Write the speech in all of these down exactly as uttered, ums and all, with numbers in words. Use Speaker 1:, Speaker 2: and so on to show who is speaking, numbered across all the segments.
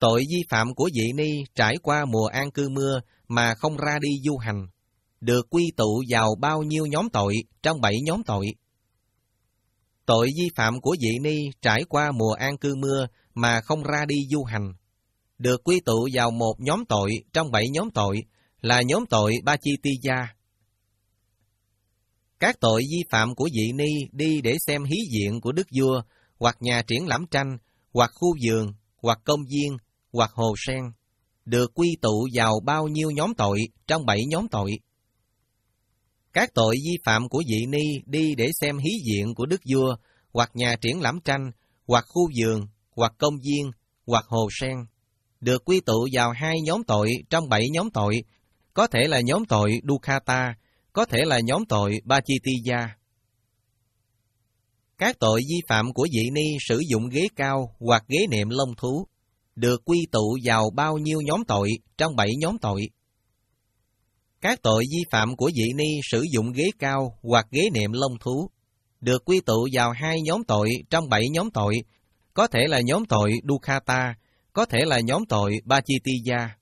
Speaker 1: tội vi phạm của vị ni trải qua mùa an cư mưa mà không ra đi du hành, được quy tụ vào bao nhiêu nhóm tội trong bảy nhóm tội? Tội vi phạm của vị ni trải qua mùa an cư mưa mà không ra đi du hành, được quy tụ vào một nhóm tội trong bảy nhóm tội, là nhóm tội ba chi ti gia. Các tội vi phạm của vị ni đi để xem hí diện của đức vua, hoặc nhà triển lãm tranh, hoặc khu vườn, hoặc công viên, hoặc hồ sen, được quy tụ vào bao nhiêu nhóm tội trong bảy nhóm tội? Các tội vi phạm của vị ni đi để xem hí diện của đức vua, hoặc nhà triển lãm tranh, hoặc khu vườn, hoặc công viên, hoặc hồ sen, được quy tụ vào hai nhóm tội trong bảy nhóm tội, có thể là nhóm tội Dukkata, có thể là nhóm tội Pachittiya. Các tội vi phạm của vị ni sử dụng ghế cao hoặc ghế nệm lông thú, được quy tụ vào bao nhiêu nhóm tội trong bảy nhóm tội? Các tội vi phạm của vị ni sử dụng ghế cao hoặc ghế nệm lông thú, được quy tụ vào hai nhóm tội trong bảy nhóm tội, có thể là nhóm tội Dukkata, có thể là nhóm tội Pachittiya.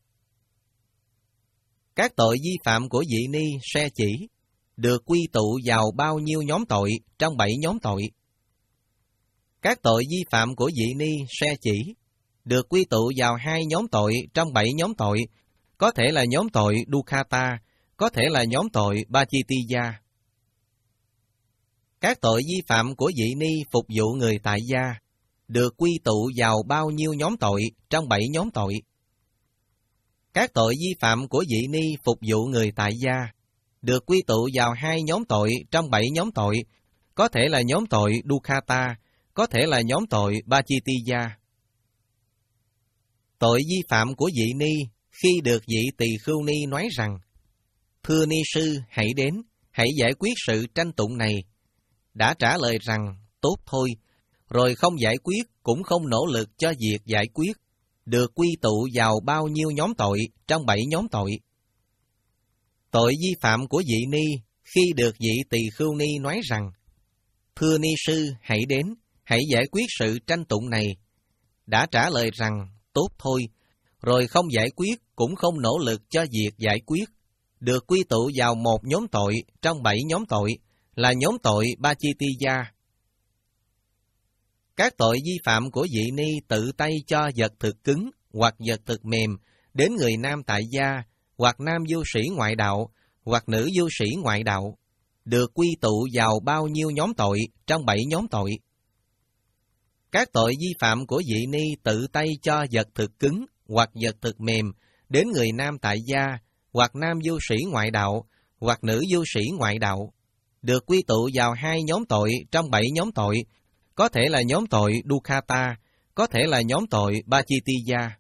Speaker 1: Các tội vi phạm của vị ni xe chỉ, được quy tụ vào bao nhiêu nhóm tội trong bảy nhóm tội? Các tội vi phạm của vị ni xe chỉ, được quy tụ vào hai nhóm tội trong bảy nhóm tội, có thể là nhóm tội Dukkata, có thể là nhóm tội Pachittiya. Các tội vi phạm của vị ni phục vụ người tại gia, được quy tụ vào bao nhiêu nhóm tội trong bảy nhóm tội? Các tội vi phạm của vị ni phục vụ người tại gia, được quy tụ vào hai nhóm tội trong bảy nhóm tội, có thể là nhóm tội Dukkata, có thể là nhóm tội Pachittiya. Tội vi phạm của vị ni khi được vị tỳ khưu ni nói rằng: "Thưa ni sư, hãy đến, hãy giải quyết sự tranh tụng này", đã trả lời rằng: "Tốt thôi", rồi không giải quyết cũng không nỗ lực cho việc giải quyết, được quy tụ vào bao nhiêu nhóm tội trong bảy nhóm tội? Tội vi phạm của vị ni khi được vị tỳ khưu ni nói rằng: "Thưa ni sư, hãy đến, hãy giải quyết sự tranh tụng này", đã trả lời rằng: "Tốt thôi", rồi không giải quyết cũng không nỗ lực cho việc giải quyết, được quy tụ vào một nhóm tội trong bảy nhóm tội, là nhóm tội Pachittiya. Các tội vi phạm của vị ni tự tay cho vật thực cứng hoặc vật thực mềm đến người nam tại gia, hoặc nam du sĩ ngoại đạo, hoặc nữ du sĩ ngoại đạo, được quy tụ vào bao nhiêu nhóm tội trong bảy nhóm tội? Các tội vi phạm của vị ni tự tay cho vật thực cứng hoặc vật thực mềm đến người nam tại gia, hoặc nam du sĩ ngoại đạo, hoặc nữ du sĩ ngoại đạo, được quy tụ vào hai nhóm tội trong bảy nhóm tội, có thể là nhóm tội Dukkata, có thể là nhóm tội Pachittiya.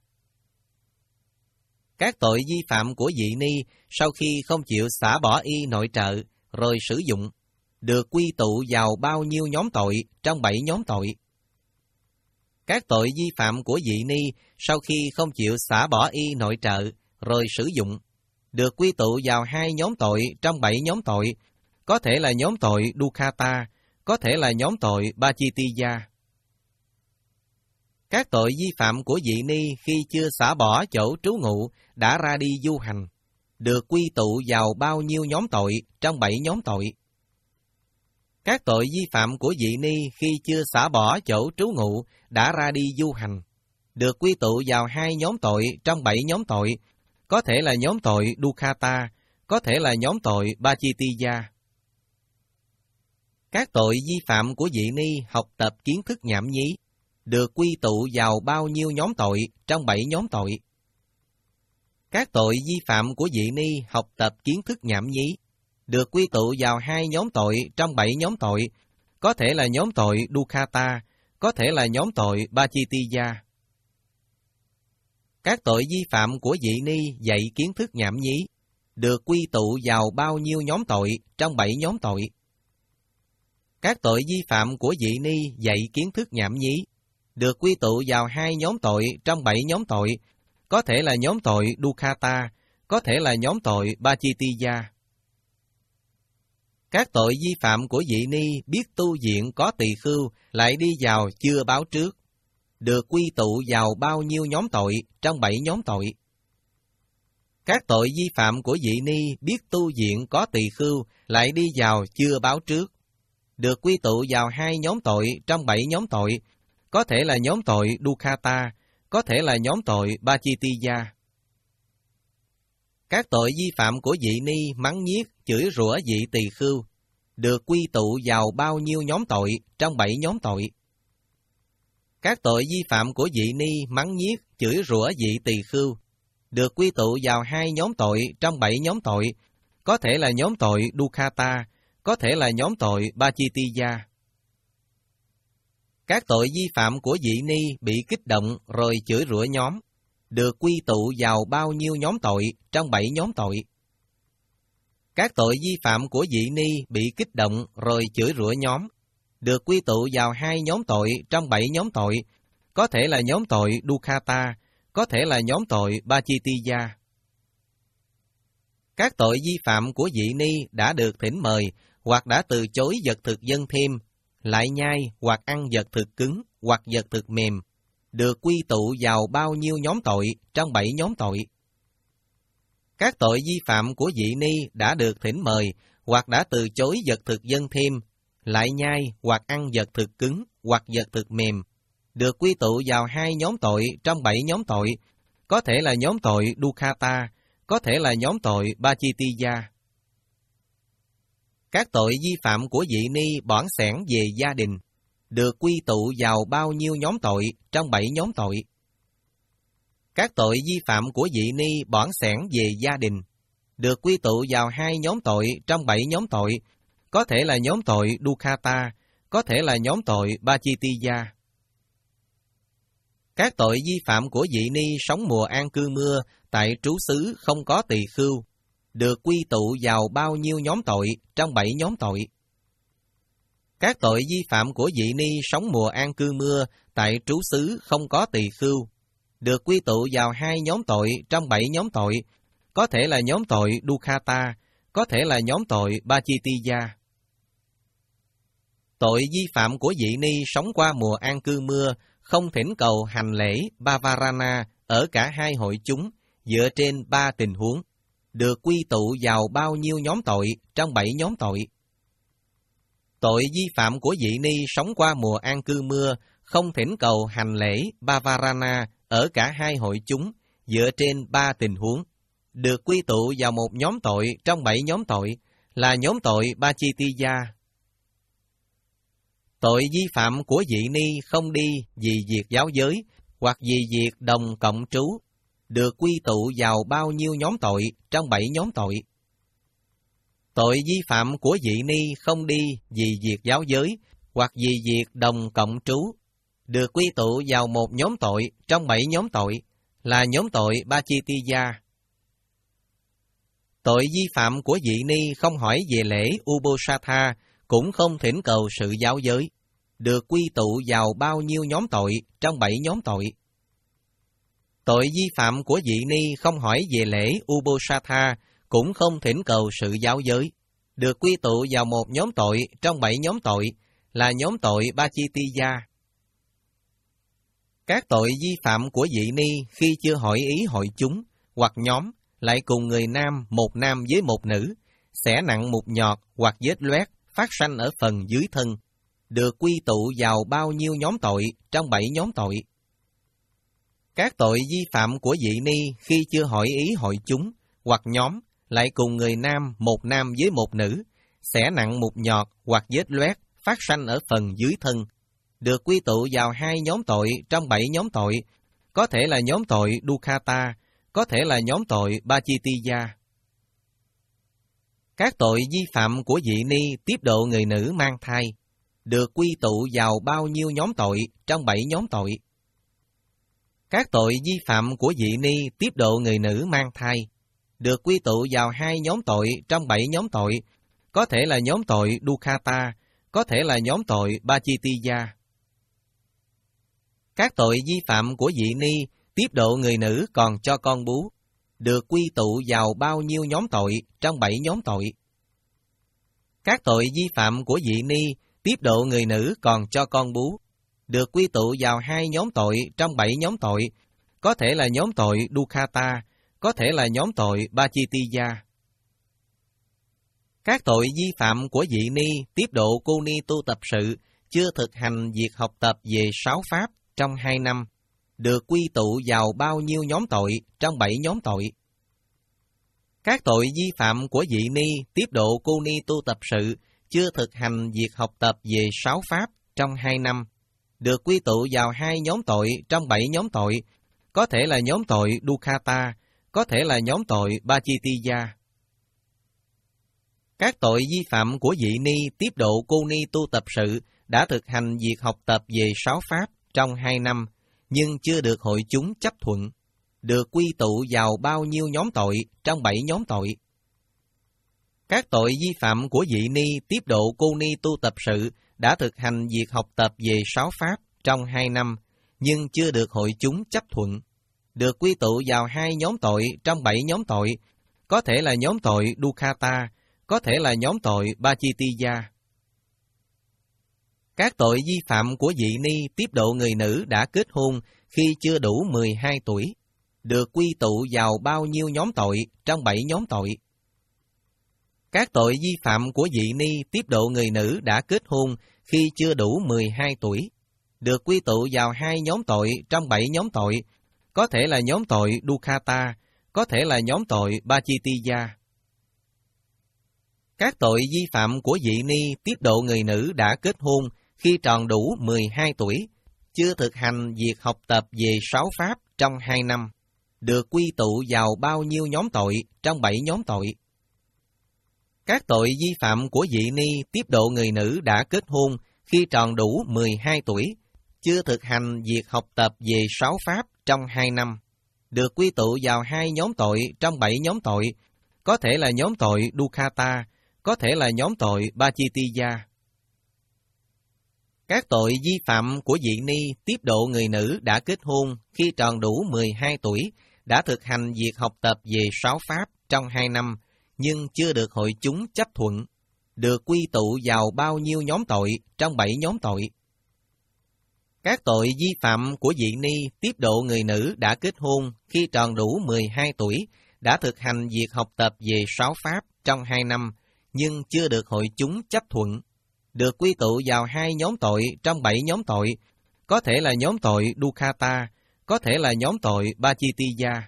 Speaker 1: Các tội vi phạm của vị ni sau khi không chịu xả bỏ y nội trợ rồi sử dụng, được quy tụ vào bao nhiêu nhóm tội trong bảy nhóm tội? Các tội vi phạm của vị ni sau khi không chịu xả bỏ y nội trợ rồi sử dụng, được quy tụ vào hai nhóm tội trong bảy nhóm tội, có thể là nhóm tội Dukkata, có thể là nhóm tội Pachittiya. Các tội vi phạm của vị ni khi chưa xả bỏ chỗ trú ngụ đã ra đi du hành, được quy tụ vào bao nhiêu nhóm tội trong bảy nhóm tội? Các tội vi phạm của vị ni khi chưa xả bỏ chỗ trú ngụ đã ra đi du hành, được quy tụ vào hai nhóm tội trong bảy nhóm tội, có thể là nhóm tội Dukkata, có thể là nhóm tội Pachittiya. Các tội vi phạm của vị ni học tập kiến thức nhảm nhí, được quy tụ vào bao nhiêu nhóm tội trong bảy nhóm tội? Các tội vi phạm của vị ni học tập kiến thức nhảm nhí, được quy tụ vào hai nhóm tội trong bảy nhóm tội, có thể là nhóm tội Dukkata, có thể là nhóm tội Pachittiya. Các tội vi phạm của vị ni dạy kiến thức nhảm nhí, được quy tụ vào bao nhiêu nhóm tội trong bảy nhóm tội? Các tội vi phạm của vị ni dạy kiến thức nhảm nhí, được quy tụ vào hai nhóm tội trong bảy nhóm tội, có thể là nhóm tội Dukkata, có thể là nhóm tội Pachittiya. Các tội vi phạm của vị ni biết tu viện có tỳ khưu lại đi vào chưa báo trước, được quy tụ vào bao nhiêu nhóm tội trong bảy nhóm tội? Các tội vi phạm của vị ni biết tu viện có tỳ khưu lại đi vào chưa báo trước, được quy tụ vào hai nhóm tội trong bảy nhóm tội, có thể là nhóm tội Dukkata, có thể là nhóm tội Pachittiya. Các tội vi phạm của vị ni mắng nhiếc, chửi rủa vị tỳ khưu, được quy tụ vào bao nhiêu nhóm tội trong bảy nhóm tội? Các tội vi phạm của vị ni mắng nhiếc, chửi rủa vị tỳ khưu, được quy tụ vào hai nhóm tội trong bảy nhóm tội, có thể là nhóm tội Dukkata, có thể là nhóm tội Pachittiya. Các tội vi phạm của vị ni bị kích động rồi chửi rủa nhóm, được quy tụ vào bao nhiêu nhóm tội trong bảy nhóm tội? Các tội vi phạm của vị ni bị kích động rồi chửi rủa nhóm, được quy tụ vào hai nhóm tội trong bảy nhóm tội, có thể là nhóm tội Dukkata, có thể là nhóm tội Pachittiya. Các tội vi phạm của vị ni đã được thỉnh mời hoặc đã từ chối vật thực dân thêm, lại nhai hoặc ăn vật thực cứng hoặc vật thực mềm, được quy tụ vào bao nhiêu nhóm tội trong bảy nhóm tội? Các tội vi phạm của vị ni đã được thỉnh mời hoặc đã từ chối vật thực dân thêm, lại nhai hoặc ăn vật thực cứng hoặc vật thực mềm, được quy tụ vào hai nhóm tội trong bảy nhóm tội, có thể là nhóm tội Dukkata, có thể là nhóm tội Pachittiya. Các tội vi phạm của vị ni bỏn xẻn về gia đình, được quy tụ vào bao nhiêu nhóm tội trong bảy nhóm tội? Các tội vi phạm của vị ni bỏn xẻn về gia đình, được quy tụ vào hai nhóm tội trong bảy nhóm tội, có thể là nhóm tội Dukkata, có thể là nhóm tội Pachittiya. Các tội vi phạm của vị ni sống mùa an cư mưa tại trú xứ không có tỳ khưu, được quy tụ vào bao nhiêu nhóm tội trong bảy nhóm tội? Các tội vi phạm của vị ni sống mùa an cư mưa tại trú xứ không có tỳ khưu, được quy tụ vào hai nhóm tội trong bảy nhóm tội, có thể là nhóm tội Dukkata, có thể là nhóm tội Pachittiya. Tội vi phạm của vị ni sống qua mùa an cư mưa không thỉnh cầu hành lễ Bhavarana ở cả hai hội chúng dựa trên ba tình huống, được quy tụ vào bao nhiêu nhóm tội trong bảy nhóm tội? Tội vi phạm của vị ni sống qua mùa an cư mưa không thỉnh cầu hành lễ Bhavarana ở cả hai hội chúng dựa trên ba tình huống, được quy tụ vào một nhóm tội trong bảy nhóm tội, là nhóm tội Pachittiya. Tội vi phạm của vị ni không đi vì việc giáo giới hoặc vì việc đồng cộng trú, được quy tụ vào bao nhiêu nhóm tội trong bảy nhóm tội? Tội vi phạm của vị ni không đi vì việc giáo giới hoặc vì việc đồng cộng trú, được quy tụ vào một nhóm tội trong bảy nhóm tội, là nhóm tội Pachittiya. Tội vi phạm của vị ni không hỏi về lễ Uposatha, cũng không thỉnh cầu sự giáo giới, được quy tụ vào bao nhiêu nhóm tội trong bảy nhóm tội? Tội vi phạm của vị ni không hỏi về lễ Uposatha, cũng không thỉnh cầu sự giáo giới, được quy tụ vào một nhóm tội trong bảy nhóm tội, là nhóm tội Pachittiya. Các tội vi phạm của vị ni khi chưa hỏi ý hội chúng hoặc nhóm lại cùng người nam một nam với một nữ, xẻ nặng một nhọt hoặc vết loét phát sanh ở phần dưới thân, được quy tụ vào bao nhiêu nhóm tội trong bảy nhóm tội? Các tội vi phạm của vị ni khi chưa hỏi ý hội chúng hoặc nhóm lại cùng người nam một nam với một nữ, xẻ nặng một nhọt hoặc vết loét phát sanh ở phần dưới thân, được quy tụ vào hai nhóm tội trong bảy nhóm tội, có thể là nhóm tội Dukkata, có thể là nhóm tội Pachittiya. Các tội vi phạm của vị ni tiếp độ người nữ mang thai, được quy tụ vào bao nhiêu nhóm tội trong bảy nhóm tội? Các tội vi phạm của vị ni tiếp độ người nữ mang thai, được quy tụ vào hai nhóm tội trong bảy nhóm tội, có thể là nhóm tội Dukkata, có thể là nhóm tội Pachittiya. Các tội vi phạm của vị ni tiếp độ người nữ còn cho con bú, được quy tụ vào bao nhiêu nhóm tội trong bảy nhóm tội? Các tội vi phạm của vị ni tiếp độ người nữ còn cho con bú, được quy tụ vào hai nhóm tội trong bảy nhóm tội, có thể là nhóm tội Dukkata, có thể là nhóm tội Pachittiya. Các tội vi phạm của vị ni tiếp độ cô ni tu tập sự chưa thực hành việc học tập về sáu pháp trong hai năm, được quy tụ vào bao nhiêu nhóm tội trong bảy nhóm tội? Các tội vi phạm của vị ni tiếp độ cô ni tu tập sự chưa thực hành việc học tập về sáu pháp trong hai năm, được quy tụ vào hai nhóm tội trong bảy nhóm tội, có thể là nhóm tội Dukkata, có thể là nhóm tội Pachittiya. Các tội vi phạm của vị ni tiếp độ cô ni tu tập sự đã thực hành việc học tập về sáu pháp trong hai năm, nhưng chưa được hội chúng chấp thuận, được quy tụ vào bao nhiêu nhóm tội trong bảy nhóm tội? Các tội vi phạm của vị ni tiếp độ cô ni tu tập sự đã thực hành việc học tập về sáu pháp trong hai năm, nhưng chưa được hội chúng chấp thuận, được quy tụ vào hai nhóm tội trong bảy nhóm tội, có thể là nhóm tội Dukkata, có thể là nhóm tội Pachittiya. Các tội vi phạm của vị ni tiếp độ người nữ đã kết hôn khi chưa đủ mười hai tuổi, được quy tụ vào bao nhiêu nhóm tội trong bảy nhóm tội? Các tội vi phạm của vị ni tiếp độ người nữ đã kết hôn khi chưa đủ mười hai tuổi, được quy tụ vào hai nhóm tội trong bảy nhóm tội, có thể là nhóm tội Dukkata, có thể là nhóm tội Pachittiya. Các tội vi phạm của vị ni tiếp độ người nữ đã kết hôn khi tròn đủ mười hai tuổi, chưa thực hành việc học tập về sáu pháp trong hai năm, được quy tụ vào bao nhiêu nhóm tội trong bảy nhóm tội? Các tội vi phạm của vị ni tiếp độ người nữ đã kết hôn khi tròn đủ mười hai tuổi, chưa thực hành việc học tập về sáu pháp trong hai năm, được quy tụ vào hai nhóm tội trong bảy nhóm tội, có thể là nhóm tội Dukkata, có thể là nhóm tội Pachittiya. Các tội vi phạm của vị ni tiếp độ người nữ đã kết hôn khi tròn đủ mười hai tuổi, đã thực hành việc học tập về sáu pháp trong hai năm, nhưng chưa được hội chúng chấp thuận, được quy tụ vào bao nhiêu nhóm tội trong bảy nhóm tội? Các tội vi phạm của vị ni tiếp độ người nữ đã kết hôn khi tròn đủ mười hai tuổi, đã thực hành việc học tập về sáu pháp trong hai năm, nhưng chưa được hội chúng chấp thuận, được quy tụ vào hai nhóm tội trong bảy nhóm tội, có thể là nhóm tội Dukkata, có thể là nhóm tội Pachittiya.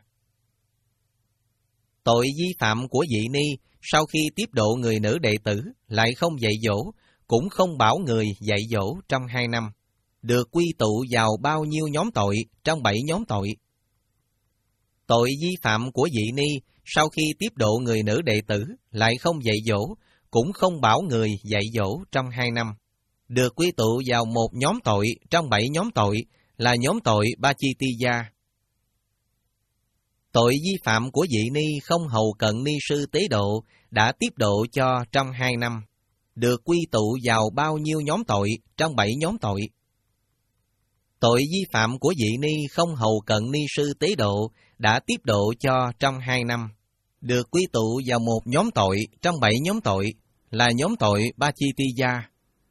Speaker 1: Tội vi phạm của vị ni sau khi tiếp độ người nữ đệ tử lại không dạy dỗ, cũng không bảo người dạy dỗ trong hai năm, được quy tụ vào bao nhiêu nhóm tội trong bảy nhóm tội? Tội vi phạm của vị ni sau khi tiếp độ người nữ đệ tử lại không dạy dỗ, cũng không bảo người dạy dỗ trong hai năm, được quy tụ vào một nhóm tội trong bảy nhóm tội, là nhóm tội Pachittiya. Tội vi phạm của vị ni không hầu cận ni sư tế độ đã tiếp độ cho trong hai năm, được quy tụ vào bao nhiêu nhóm tội trong bảy nhóm tội? Tội vi phạm của vị ni không hầu cận ni sư tế độ đã tiếp độ cho trong hai năm, được quy tụ vào một nhóm tội trong bảy nhóm tội, là nhóm tội Pachittiya.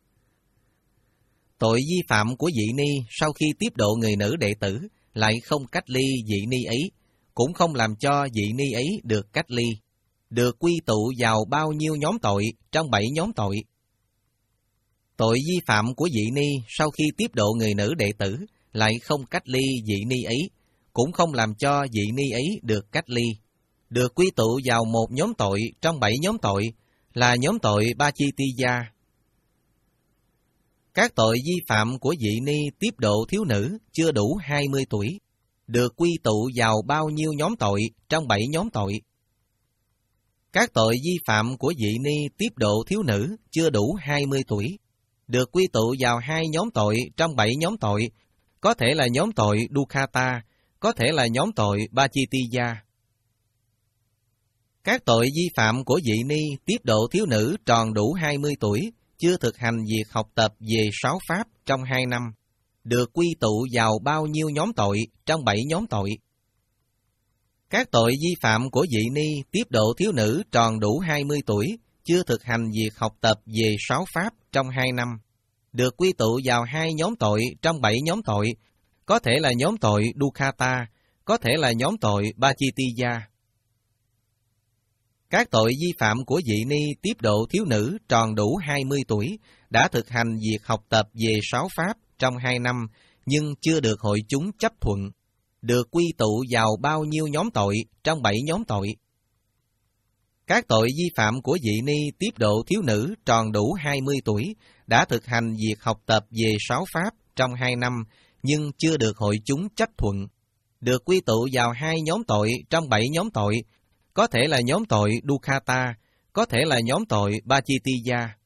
Speaker 1: Tội vi phạm của vị ni sau khi tiếp độ người nữ đệ tử lại không cách ly vị ni ấy, cũng không làm cho vị ni ấy được cách ly, được quy tụ vào bao nhiêu nhóm tội trong bảy nhóm tội? Tội vi phạm của vị ni sau khi tiếp độ người nữ đệ tử lại không cách ly vị ni ấy, cũng không làm cho vị ni ấy được cách ly, được quy tụ vào một nhóm tội trong bảy nhóm tội, là nhóm tội Pachittiya. Các tội vi phạm của vị ni tiếp độ thiếu nữ chưa đủ hai mươi tuổi, được quy tụ vào bao nhiêu nhóm tội trong bảy nhóm tội? Các tội vi phạm của vị ni tiếp độ thiếu nữ chưa đủ hai mươi tuổi, được quy tụ vào hai nhóm tội trong bảy nhóm tội, có thể là nhóm tội Dukkata, có thể là nhóm tội Pachittiya. Các tội vi phạm của vị ni tiếp độ thiếu nữ tròn đủ hai mươi tuổi, chưa thực hành việc học tập về sáu pháp trong hai năm, được quy tụ vào bao nhiêu nhóm tội trong bảy nhóm tội? Các tội vi phạm của vị ni tiếp độ thiếu nữ tròn đủ hai mươi tuổi, chưa thực hành việc học tập về sáu pháp trong hai năm, được quy tụ vào hai nhóm tội trong bảy nhóm tội, có thể là nhóm tội Dukkata, có thể là nhóm tội Pachittiya. Các tội vi phạm của vị ni tiếp độ thiếu nữ tròn đủ hai mươi tuổi, đã thực hành việc học tập về sáu pháp trong hai năm, nhưng chưa được hội chúng chấp thuận, được quy tụ vào bao nhiêu nhóm tội trong bảy nhóm tội. Các tội vi phạm của vị ni tiếp độ thiếu nữ tròn đủ hai mươi tuổi, đã thực hành việc học tập về sáu pháp trong hai năm, nhưng chưa được hội chúng chấp thuận, được quy tụ vào hai nhóm tội trong bảy nhóm tội, có thể là nhóm tội Dukkata, có thể là nhóm tội Pachittiya.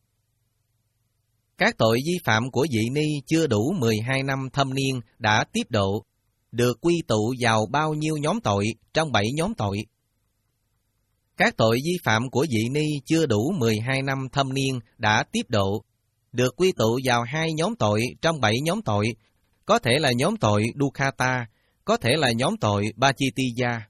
Speaker 1: Các tội vi phạm của vị ni chưa đủ mười hai năm thâm niên đã tiếp độ, được quy tụ vào bao nhiêu nhóm tội trong bảy nhóm tội. Các tội vi phạm của vị ni chưa đủ mười hai năm thâm niên đã tiếp độ, được quy tụ vào hai nhóm tội trong bảy nhóm tội, có thể là nhóm tội Dukkata, có thể là nhóm tội Pachittiya.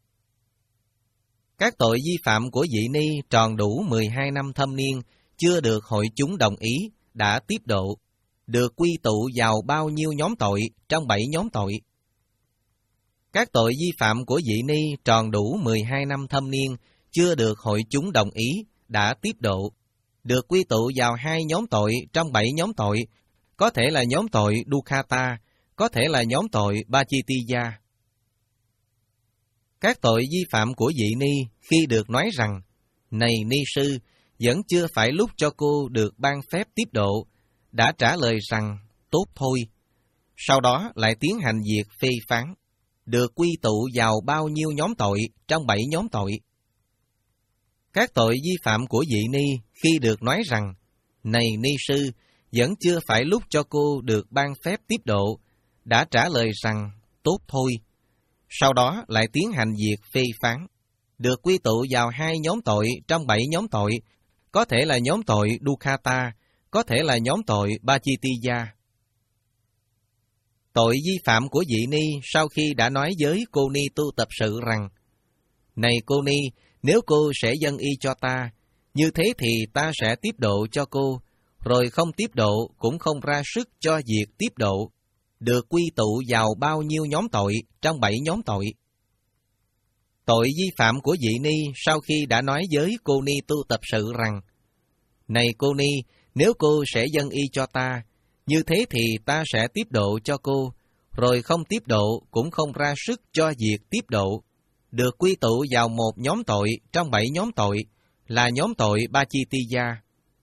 Speaker 1: Các tội vi phạm của vị ni tròn đủ mười hai năm thâm niên, chưa được hội chúng đồng ý, đã tiếp độ, được quy tụ vào bao nhiêu nhóm tội trong bảy nhóm tội. Các tội vi phạm của vị ni tròn đủ mười hai năm thâm niên, chưa được hội chúng đồng ý, đã tiếp độ, được quy tụ vào hai nhóm tội trong bảy nhóm tội, có thể là nhóm tội Dukkata, có thể là nhóm tội Pachittiya. Các tội vi phạm của vị ni khi được nói rằng, này ni sư, vẫn chưa phải lúc cho cô được ban phép tiếp độ, đã trả lời rằng, tốt thôi. Sau đó lại tiến hành việc phê phán, được quy tụ vào bao nhiêu nhóm tội trong bảy nhóm tội. Các tội vi phạm của vị ni khi được nói rằng, này ni sư, vẫn chưa phải lúc cho cô được ban phép tiếp độ, đã trả lời rằng, tốt thôi. Sau đó lại tiến hành việc phê phán, được quy tụ vào hai nhóm tội trong bảy nhóm tội, có thể là nhóm tội Dukkata, có thể là nhóm tội Pachittiya. Tội vi phạm của vị ni sau khi đã nói với cô ni tu tập sự rằng, này cô ni, nếu cô sẽ dâng y cho ta, như thế thì ta sẽ tiếp độ cho cô, rồi không tiếp độ cũng không ra sức cho việc tiếp độ, được quy tụ vào bao nhiêu nhóm tội trong bảy nhóm tội. Tội vi phạm của vị ni sau khi đã nói với cô ni tu tập sự rằng, này cô ni, nếu cô sẽ dâng y cho ta, như thế thì ta sẽ tiếp độ cho cô, rồi không tiếp độ cũng không ra sức cho việc tiếp độ, được quy tụ vào một nhóm tội trong bảy nhóm tội, là nhóm tội Pachittiya.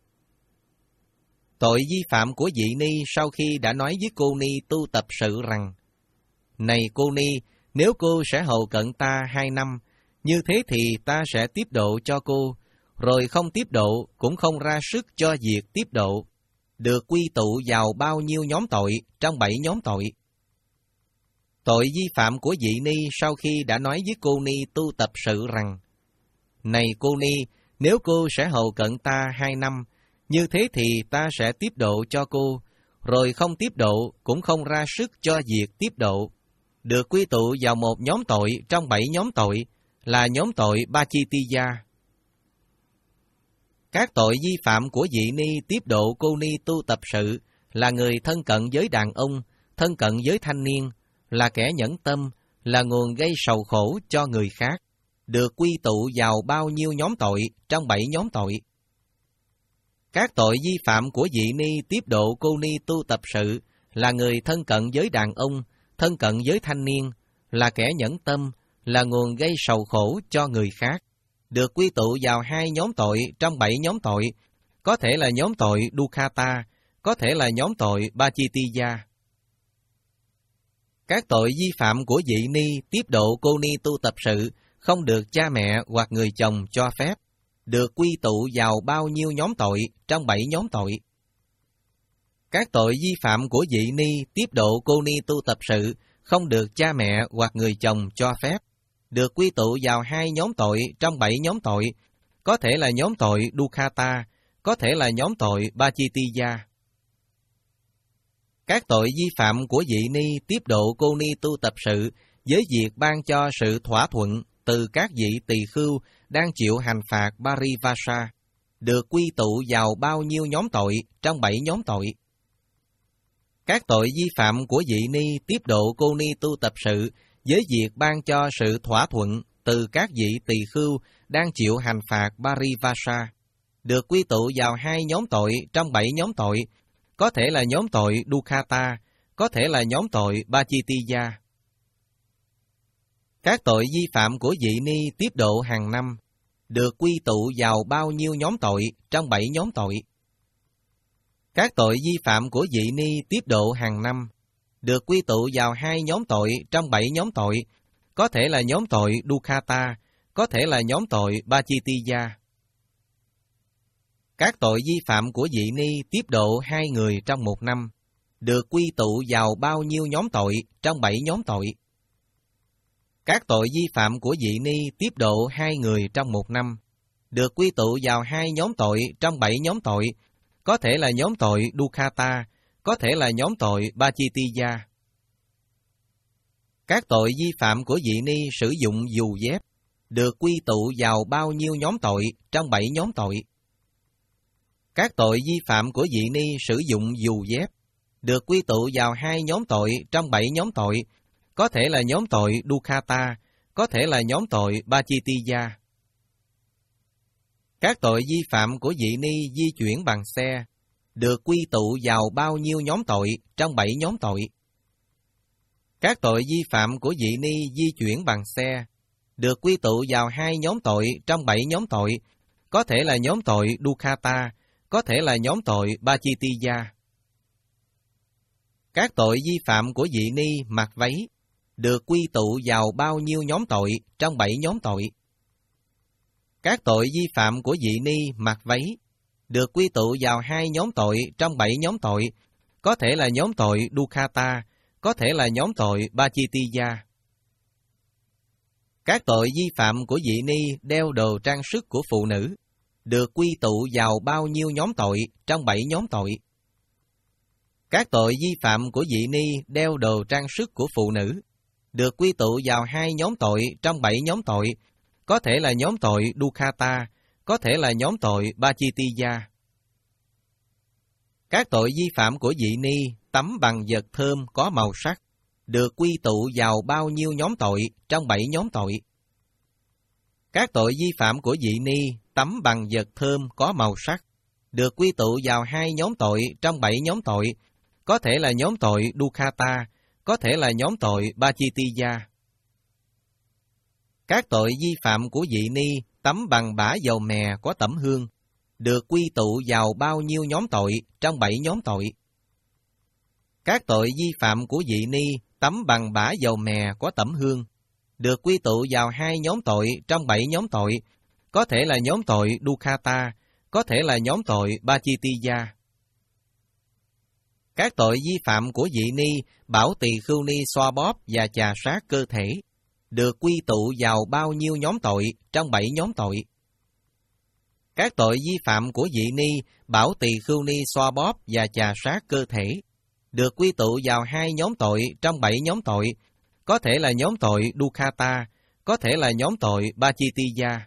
Speaker 1: Tội vi phạm của vị ni sau khi đã nói với cô ni tu tập sự rằng, này cô ni, nếu cô sẽ hầu cận ta hai năm, như thế thì ta sẽ tiếp độ cho cô, rồi không tiếp độ cũng không ra sức cho việc tiếp độ, được quy tụ vào bao nhiêu nhóm tội trong bảy nhóm tội. Tội vi phạm của vị ni sau khi đã nói với cô ni tu tập sự rằng, này cô ni, nếu cô sẽ hầu cận ta hai năm, như thế thì ta sẽ tiếp độ cho cô, rồi không tiếp độ cũng không ra sức cho việc tiếp độ, được quy tụ vào một nhóm tội trong bảy nhóm tội, là nhóm tội Pachittiya. Các tội vi phạm của vị ni tiếp độ cô ni tu tập sự là người thân cận với đàn ông, thân cận với thanh niên, là kẻ nhẫn tâm, là nguồn gây sầu khổ cho người khác, được quy tụ vào bao nhiêu nhóm tội trong bảy nhóm tội. Các tội vi phạm của vị ni tiếp độ cô ni tu tập sự là người thân cận với đàn ông, thân cận với thanh niên, là kẻ nhẫn tâm, là nguồn gây sầu khổ cho người khác, được quy tụ vào hai nhóm tội trong bảy nhóm tội, có thể là nhóm tội Dukkata, có thể là nhóm tội Pachittiya. Các tội vi phạm của vị ni tiếp độ cô ni tu tập sự không được cha mẹ hoặc người chồng cho phép, được quy tụ vào bao nhiêu nhóm tội trong bảy nhóm tội. Các tội vi phạm của vị ni tiếp độ cô ni tu tập sự không được cha mẹ hoặc người chồng cho phép, được quy tụ vào hai nhóm tội trong bảy nhóm tội, có thể là nhóm tội Dukkata, có thể là nhóm tội Pachittiya. Các tội vi phạm của vị ni tiếp độ cô ni tu tập sự với việc ban cho sự thỏa thuận từ các vị tỳ khưu đang chịu hành phạt Parivasa, được quy tụ vào bao nhiêu nhóm tội trong bảy nhóm tội? Các tội vi phạm của vị ni tiếp độ cô ni tu tập sự với việc ban cho sự thỏa thuận từ các vị tỳ khưu đang chịu hành phạt Parivasa, được quy tụ vào hai nhóm tội trong bảy nhóm tội, có thể là nhóm tội Dukkata, có thể là nhóm tội Pachittiya. Các tội vi phạm của vị ni tiếp độ hàng năm được quy tụ vào bao nhiêu nhóm tội trong bảy nhóm tội? Các tội vi phạm của vị ni tiếp độ hàng năm được quy tụ vào hai nhóm tội trong bảy nhóm tội, có thể là nhóm tội Dukkata, có thể là nhóm tội Pachittiya. Các tội vi phạm của vị ni tiếp độ hai người trong một năm được quy tụ vào bao nhiêu nhóm tội trong bảy nhóm tội? Các tội vi phạm của vị ni tiếp độ hai người trong một năm được quy tụ vào hai nhóm tội trong bảy nhóm tội, có thể là nhóm tội Dukkata, có thể là nhóm tội Pachittiya. Các tội vi phạm của vị ni sử dụng dù dép được quy tụ vào bao nhiêu nhóm tội trong bảy nhóm tội? Các tội vi phạm của vị ni sử dụng dù dép được quy tụ vào hai nhóm tội trong bảy nhóm tội, có thể là nhóm tội Dukkata, có thể là nhóm tội Pachittiya. Các tội vi phạm của vị ni di chuyển bằng xe được quy tụ vào bao nhiêu nhóm tội trong bảy nhóm tội? Các tội vi phạm của vị ni di chuyển bằng xe được quy tụ vào hai nhóm tội trong bảy nhóm tội, có thể là nhóm tội Dukkata, có thể là nhóm tội Pachittiya. Các tội vi phạm của vị ni mặc váy được quy tụ vào bao nhiêu nhóm tội trong bảy nhóm tội? Các tội vi phạm của vị ni mặc váy được quy tụ vào hai nhóm tội trong bảy nhóm tội, có thể là nhóm tội Dukkata, có thể là nhóm tội Pachittiya. Các tội vi phạm của vị ni đeo đồ trang sức của phụ nữ được quy tụ vào bao nhiêu nhóm tội trong bảy nhóm tội? Các tội vi phạm của vị ni đeo đồ trang sức của phụ nữ được quy tụ vào hai nhóm tội trong bảy nhóm tội, có thể là nhóm tội Dukkata, có thể là nhóm tội Pachittiya. Các tội vi phạm của vị ni tắm bằng vật thơm có màu sắc được quy tụ vào bao nhiêu nhóm tội trong bảy nhóm tội? Các tội vi phạm của vị ni tắm bằng vật thơm có màu sắc được quy tụ vào hai nhóm tội trong bảy nhóm tội, có thể là nhóm tội Dukkata, có thể là nhóm tội Pachittiya. Các tội vi phạm của vị ni tắm bằng bã dầu mè có tẩm hương được quy tụ vào bao nhiêu nhóm tội trong bảy nhóm tội? Các tội vi phạm của vị ni tắm bằng bã dầu mè có tẩm hương được quy tụ vào hai nhóm tội trong bảy nhóm tội, có thể là nhóm tội Dukkata, có thể là nhóm tội Pachittiya. Các tội vi phạm của vị ni bảo tỳ khưu ni xoa bóp và chà sát cơ thể được quy tụ vào bao nhiêu nhóm tội trong bảy nhóm tội? Các tội vi phạm của vị ni bảo tỳ khưu ni xoa bóp và chà sát cơ thể được quy tụ vào hai nhóm tội trong bảy nhóm tội, có thể là nhóm tội Dukkata, có thể là nhóm tội Pachittiya.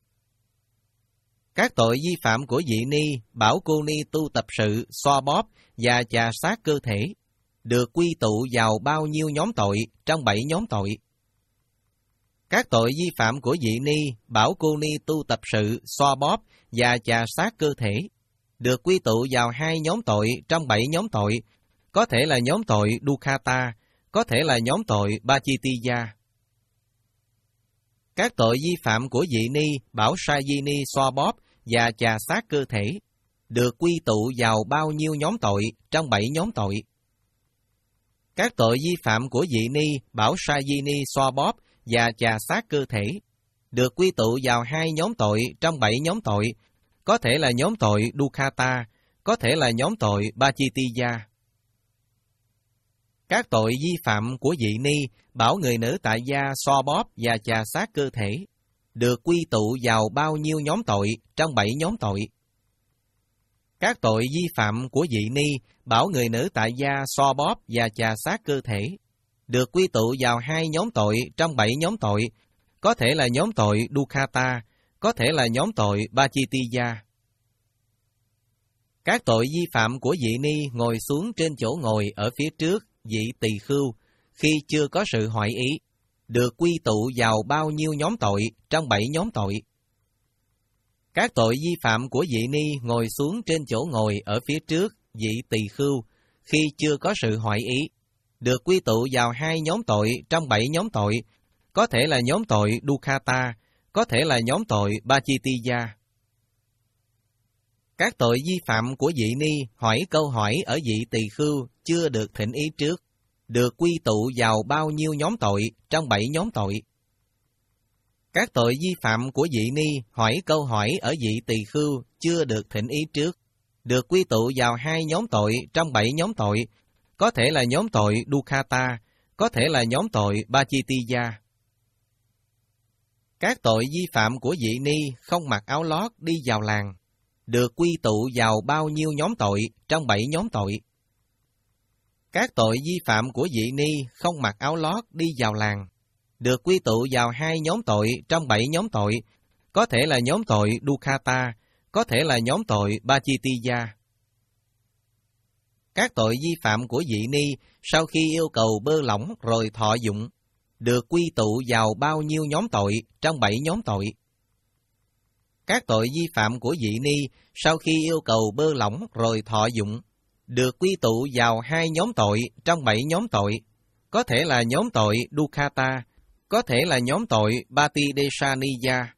Speaker 1: Các tội vi phạm của vị ni bảo cô ni tu tập sự xoa bóp và chà sát cơ thể được quy tụ vào bao nhiêu nhóm tội trong bảy nhóm tội? Các tội vi phạm của vị ni bảo cô ni tu tập sự xoa bóp và chà sát cơ thể được quy tụ vào hai nhóm tội trong bảy nhóm tội, có thể là nhóm tội Dukkata, có thể là nhóm tội Pachittiya. Các tội vi phạm của vị ni bảo sa di ni xoa bóp và chà sát cơ thể được quy tụ vào bao nhiêu nhóm tội trong bảy nhóm tội? Các tội vi phạm của vị ni bảo sa di ni xoa bóp và chà sát cơ thể được quy tụ vào hai nhóm tội trong bảy nhóm tội, có thể là nhóm tội Dukkata, có thể là nhóm tội Pachittiya. Các tội vi phạm của vị ni bảo người nữ tại gia xoa bóp và chà sát cơ thể được quy tụ vào bao nhiêu nhóm tội trong bảy nhóm tội? Các tội vi phạm của vị ni bảo người nữ tại gia xoa bóp và chà sát cơ thể được quy tụ vào hai nhóm tội trong bảy nhóm tội, có thể là nhóm tội Dukkata, có thể là nhóm tội Pachittiya. Các tội vi phạm của vị ni ngồi xuống trên chỗ ngồi ở phía trước vị tỳ khưu khi chưa có sự hoại ý, được quy tụ vào bao nhiêu nhóm tội trong bảy nhóm tội? Các tội vi phạm của vị ni ngồi xuống trên chỗ ngồi ở phía trước vị tỳ khưu khi chưa có sự hoại ý, được quy tụ vào hai nhóm tội trong bảy nhóm tội, có thể là nhóm tội Dukkata, có thể là nhóm tội Pachittiya. Các tội vi phạm của vị ni hỏi câu hỏi ở vị tỳ khưu chưa được thỉnh ý trước, được quy tụ vào bao nhiêu nhóm tội trong bảy nhóm tội? Các tội vi phạm của vị ni hỏi câu hỏi ở vị tỳ khưu chưa được thỉnh ý trước, được quy tụ vào hai nhóm tội trong bảy nhóm tội, có thể là nhóm tội Dukkata, có thể là nhóm tội Pachittiya. Các tội vi phạm của vị ni không mặc áo lót đi vào làng, được quy tụ vào bao nhiêu nhóm tội trong bảy nhóm tội? Các tội vi phạm của vị ni không mặc áo lót đi vào làng, được quy tụ vào hai nhóm tội trong bảy nhóm tội, có thể là nhóm tội Dukkata, có thể là nhóm tội Pachittiya. Các tội vi phạm của vị ni sau khi yêu cầu bơ lỏng rồi thọ dụng, được quy tụ vào bao nhiêu nhóm tội trong bảy nhóm tội? Các tội vi phạm của vị ni sau khi yêu cầu bơ lỏng rồi thọ dụng, được quy tụ vào hai nhóm tội trong bảy nhóm tội, có thể là nhóm tội Dukkata, có thể là nhóm tội Patidesaniya.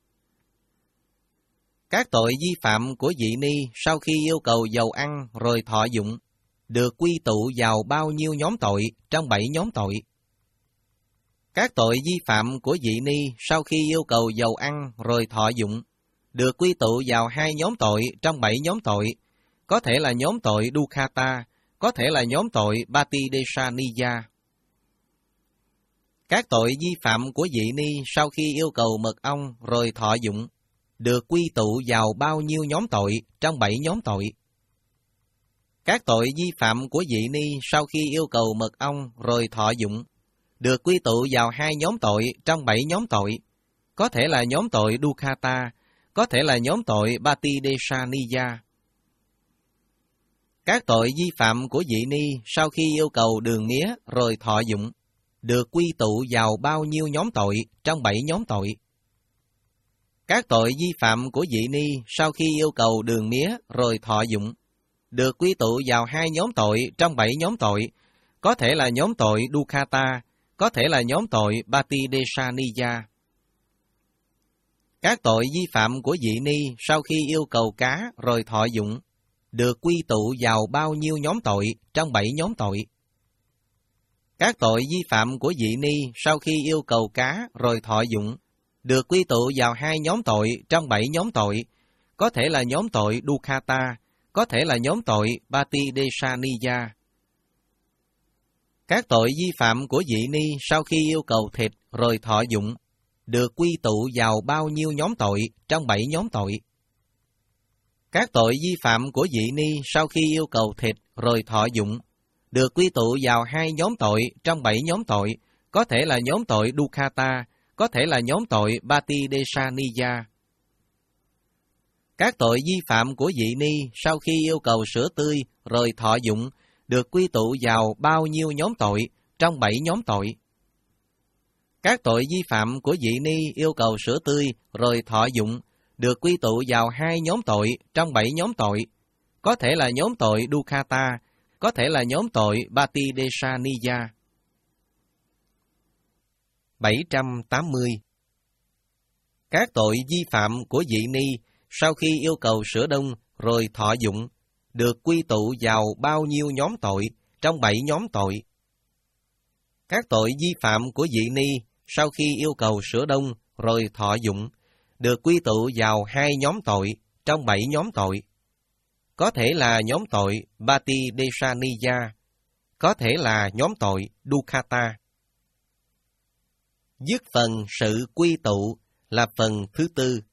Speaker 1: Các tội vi phạm của vị ni sau khi yêu cầu dầu ăn rồi thọ dụng, được quy tụ vào bao nhiêu nhóm tội trong bảy nhóm tội? Các tội vi phạm của vị ni sau khi yêu cầu dầu ăn rồi thọ dụng, được quy tụ vào hai nhóm tội trong bảy nhóm tội, có thể là nhóm tội Dukkata, có thể là nhóm tội Patidesaniya. Các tội vi phạm của vị ni sau khi yêu cầu mật ong rồi thọ dụng, được quy tụ vào bao nhiêu nhóm tội trong bảy nhóm tội? Các tội vi phạm của vị ni sau khi yêu cầu mật ong rồi thọ dụng, được quy tụ vào hai nhóm tội trong bảy nhóm tội, có thể là nhóm tội Dukkata, có thể là nhóm tội Patidesaniya. Các tội vi phạm của vị ni sau khi yêu cầu đường mía rồi thọ dụng, được quy tụ vào bao nhiêu nhóm tội trong bảy nhóm tội? Các tội vi phạm của vị ni sau khi yêu cầu đường mía rồi thọ dụng, được quy tụ vào hai nhóm tội trong bảy nhóm tội, có thể là nhóm tội Dukkata, có thể là nhóm tội Patidesaniya. Các tội vi phạm của vị ni sau khi yêu cầu cá rồi thọ dụng, được quy tụ vào bao nhiêu nhóm tội trong bảy nhóm tội? Các tội vi phạm của vị ni sau khi yêu cầu cá rồi thọ dụng, được quy tụ vào hai nhóm tội trong bảy nhóm tội, có thể là nhóm tội Dukkata, có thể là nhóm tội Patidesaniya. Các tội vi phạm của vị ni sau khi yêu cầu thịt rồi thọ dụng, được quy tụ vào bao nhiêu nhóm tội trong bảy nhóm tội? Các tội vi phạm của vị ni sau khi yêu cầu thịt rồi thọ dụng, được quy tụ vào hai nhóm tội trong bảy nhóm tội, có thể là nhóm tội Dukkata, có thể là nhóm tội Patidesaniya. Các tội vi phạm của vị ni sau khi yêu cầu sữa tươi rồi thọ dụng, được quy tụ vào bao nhiêu nhóm tội trong bảy nhóm tội? Các tội vi phạm của vị ni yêu cầu sữa tươi rồi thọ dụng, được quy tụ vào hai nhóm tội trong bảy nhóm tội, có thể là nhóm tội Dukkata, có thể là nhóm tội Patidesaniya. bảy trăm tám mươi. Các tội vi phạm của vị ni sau khi yêu cầu sửa đông rồi thọ dụng, được quy tụ vào bao nhiêu nhóm tội trong bảy nhóm tội? Các tội vi phạm của vị ni sau khi yêu cầu sửa đông rồi thọ dụng, được quy tụ vào hai nhóm tội trong bảy nhóm tội, có thể là nhóm tội Patidesaniya, có thể là nhóm tội Dukkata. Dứt phần sự quy tụ là phần thứ tư.